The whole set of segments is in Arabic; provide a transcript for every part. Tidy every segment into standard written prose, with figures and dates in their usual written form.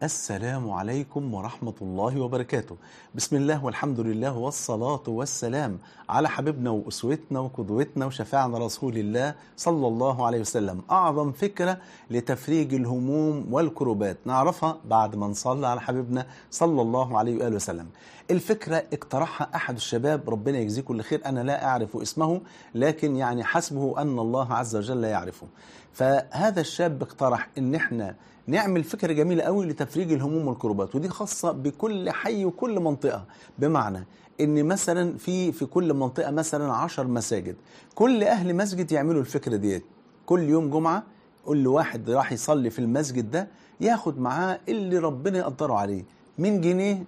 السلام عليكم ورحمة الله وبركاته. بسم الله والحمد لله والصلاة والسلام على حبيبنا وأسوتنا وقدوتنا وشفاعنا رسول الله صلى الله عليه وسلم. أعظم فكرة لتفريج الهموم والكروبات نعرفها بعد ما نصلي على حبيبنا صلى الله عليه وآله وسلم. الفكرة اقترحها أحد الشباب، ربنا يجزيه كل خير، أنا لا أعرف اسمه لكن يعني حسبه أن الله عز وجل يعرفه. فهذا الشاب اقترح إن احنا نعمل فكرة جميلة قوي لتفريج الهموم والكروبات، ودي خاصة بكل حي وكل منطقة. بمعنى ان مثلا في كل منطقة مثلا 10 مساجد، كل اهل مسجد يعملوا الفكرة ديت. كل يوم جمعة كل واحد راح يصلي في المسجد ده ياخد معاه اللي ربنا يقدره عليه من جنيه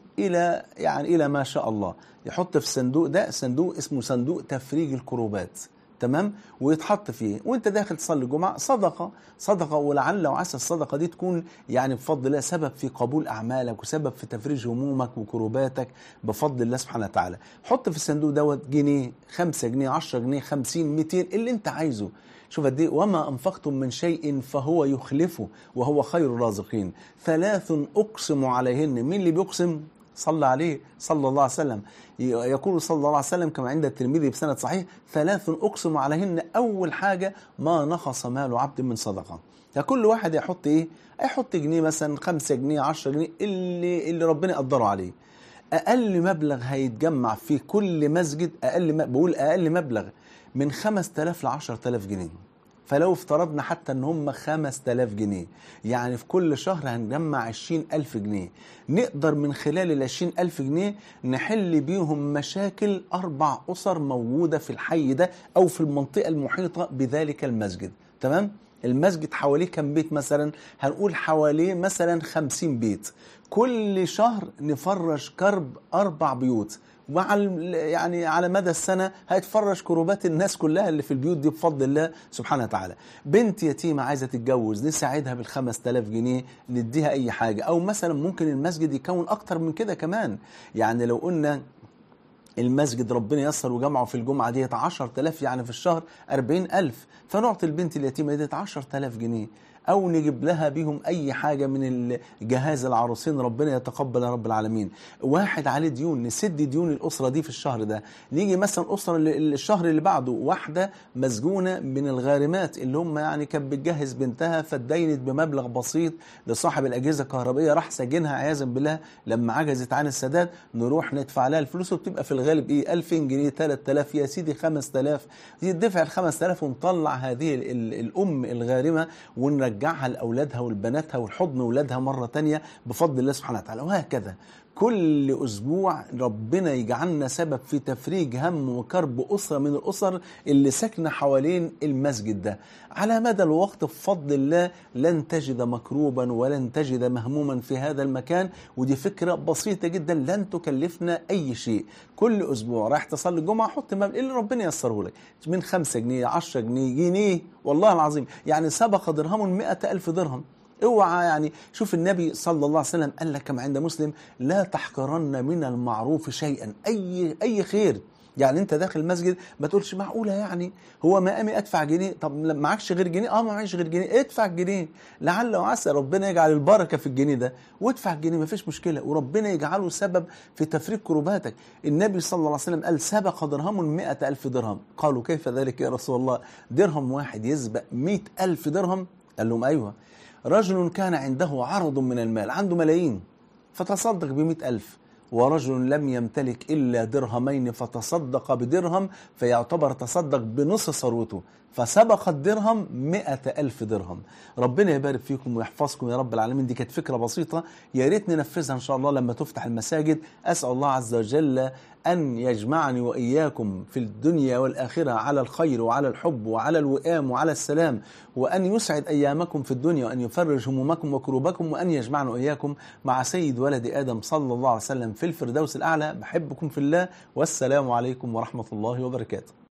الى ما شاء الله، يحط في الصندوق ده، صندوق اسمه صندوق تفريج الكروبات، تمام، ويتحط فيه وانت داخل تصلي الجمعه صدقه، ولعل وعسى الصدقه دي تكون يعني بفضل الله سبب في قبول اعمالك وسبب في تفريج همومك وكروباتك بفضل الله سبحانه وتعالى. حط في الصندوق دوت جنيه، 5 جنيه، 10 جنيه، 50، 200، اللي انت عايزه. شوف قد ايه، وما انفقتم من شيء فهو يخلفه وهو خير الرازقين. 3 اقسم عليهن. مين اللي بيقسم؟ صلى عليه صلى الله عليه وسلم. يقول صلى الله عليه وسلم كما عند الترمذي بسند صحيح: 3 أقسم عليهن. أول حاجة: ما نقص مال عبد من صدقة. فكل واحد يحط إيه؟ يحط جنيه مثلا، 5 جنيه، 10 جنيه، اللي ربنا يقدره عليه. أقل مبلغ هيتجمع في كل مسجد، بقول أقل مبلغ من 5000 ل 10000 جنيه. فلو افترضنا حتى ان هم 5000 جنيه، يعني في كل شهر هنجمع 20000 جنيه. نقدر من خلال ال 20000 جنيه نحل بيهم مشاكل 4 أسر موجودة في الحي ده أو في المنطقة المحيطة بذلك المسجد، تمام؟ المسجد حواليه كم بيت مثلا؟ هنقول حواليه مثلا 50 بيت. كل شهر نفرش كرب 4 بيوت، يعني على مدى السنة هيتفرج كروبات الناس كلها اللي في البيوت دي بفضل الله سبحانه وتعالى. بنت يتيمة عايزة تتجوز، نساعدها بال5000 جنيه، نديها أي حاجة. أو مثلا ممكن المسجد يكون أكتر من كده كمان. يعني لو قلنا المسجد ربنا يسر وجمعه في الجمعة ديت 10000، يعني في الشهر 40000، فنعطي البنت اليتيمة ديت 10000 جنيه، أو نجيب لها بيهم أي حاجة من جهاز العروسين، ربنا يتقبل يا رب العالمين. واحد عليه ديون، نسد ديون الأسرة دي في الشهر ده. نيجي مثلا أسرة الشهر اللي بعده، واحدة مسجونة من الغارمات اللي هم يعني كانت بتجهز بنتها فاتدينت بمبلغ بسيط لصاحب الأجهزة الكهربائية، راح سجنها عياذا بالله. لما عجزت عن السداد نروح ندفع لها الفلوس، وبتبقى في الغالب إيه، 2000 جنيه، 3000، يا سيدي 5000. يدفع ال 5000 ونطلع هذه الأم الغارمة ونرجعها لأولادها ولبناتها والحضن أولادها مرة تانية بفضل الله سبحانه وتعالى. وهكذا كل أسبوع ربنا يجعلنا سبب في تفريج هم وكرب أسرة من الأسر اللي ساكنة حوالين المسجد ده. على مدى الوقت بفضل الله لن تجد مكروبا ولن تجد مهموما في هذا المكان. ودي فكرة بسيطة جدا لن تكلفنا أي شيء. كل أسبوع رايح تصلي الجمعة حط مبلغ اللي ربنا ييسره لك، من 5 جنيه، 10 جنيه، جنيه، والله العظيم يعني سبق درهم 100,000 درهم. اوعى يعني. شوف النبي صلى الله عليه وسلم قال لك كما عند مسلم: لا تحقرن من المعروف شيئا. اي خير. يعني انت داخل المسجد ما تقولش معقوله يعني هو مقامي ادفع جنيه، طب معكش غير جنيه؟ ما معيش غير جنيه، ادفع الجنيه، لعل وعسى ربنا يجعل البركه في الجنيه ده، وادفع الجنيه ما فيش مشكله، وربنا يجعله سبب في تفريج كروباتك. النبي صلى الله عليه وسلم قال: سبق درهم 100,000 درهم. قالوا: كيف ذلك يا رسول الله؟ درهم واحد يسبق 100,000 درهم؟ قال لهم: ايوه، رجل كان عنده عرض من المال، عنده ملايين فتصدق ب100,000، ورجل لم يمتلك إلا درهمين فتصدق بدرهم، فيعتبر تصدق بنص ثروته، فسبق الدرهم 100,000 درهم. ربنا يبارك فيكم ويحفظكم يا رب العالمين. دي كانت فكرة بسيطة، يا ريت ننفذها إن شاء الله لما تفتح المساجد. أسأل الله عز وجل أن يجمعني وإياكم في الدنيا والآخرة على الخير وعلى الحب وعلى الوئام وعلى السلام، وأن يسعد أيامكم في الدنيا، وأن يفرج همومكم وكروبكم، وأن يجمعنا وإياكم مع سيد ولد آدم صلى الله عليه وسلم في الفردوس الأعلى. بحبكم في الله، والسلام عليكم ورحمة الله وبركاته.